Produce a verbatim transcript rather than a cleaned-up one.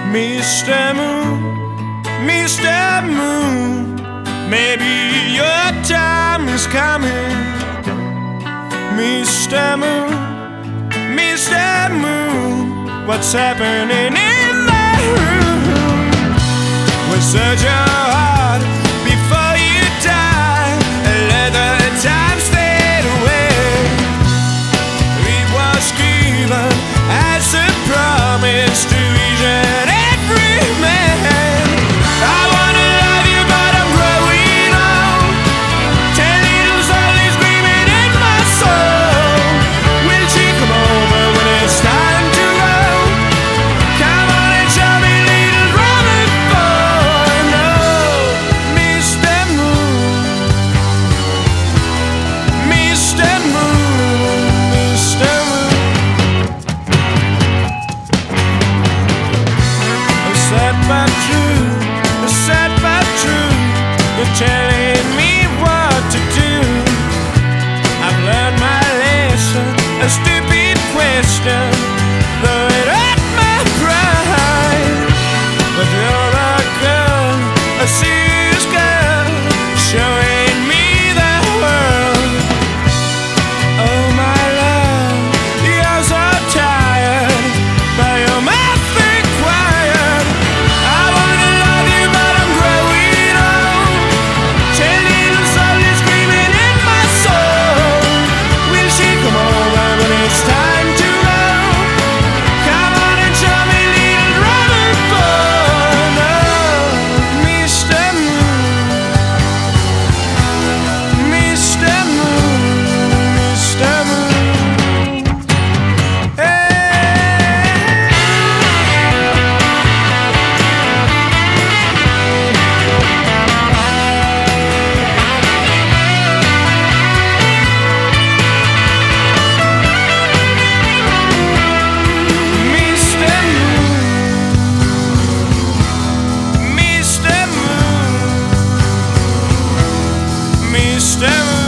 Mister Moon, Mister Moon, maybe your time is coming. Mister Moon, Mister Moon, what's happening in my room? We'll search your heart before you die and let the time fade away. It was given as a promise to each and every man. I wanna love you, but I'm growing old. Ten little souls is screaming in my soul. Will she come over when it's time to go? Come on and show me, little Robert boy. No, Mister Moon, Mister Moon, Mister Moon. Sad but true, sad but true. You're telling me what to do. I've learned my lesson, a stupid question, though it hurt my pride. But you're a girl, a serious girl, showing me the world. Oh my love, you're so tired, but your mouth ain't quiet. I wanna love you, but I'm growing old. Ten little souls is screaming in my soul. Will she come over when it's time to go? Come on and show me, little Robert boy. No, Mister Moon, Mister Moon, Mister Moon. Hey. Mister Moon, Mister Moon, Mister Moon.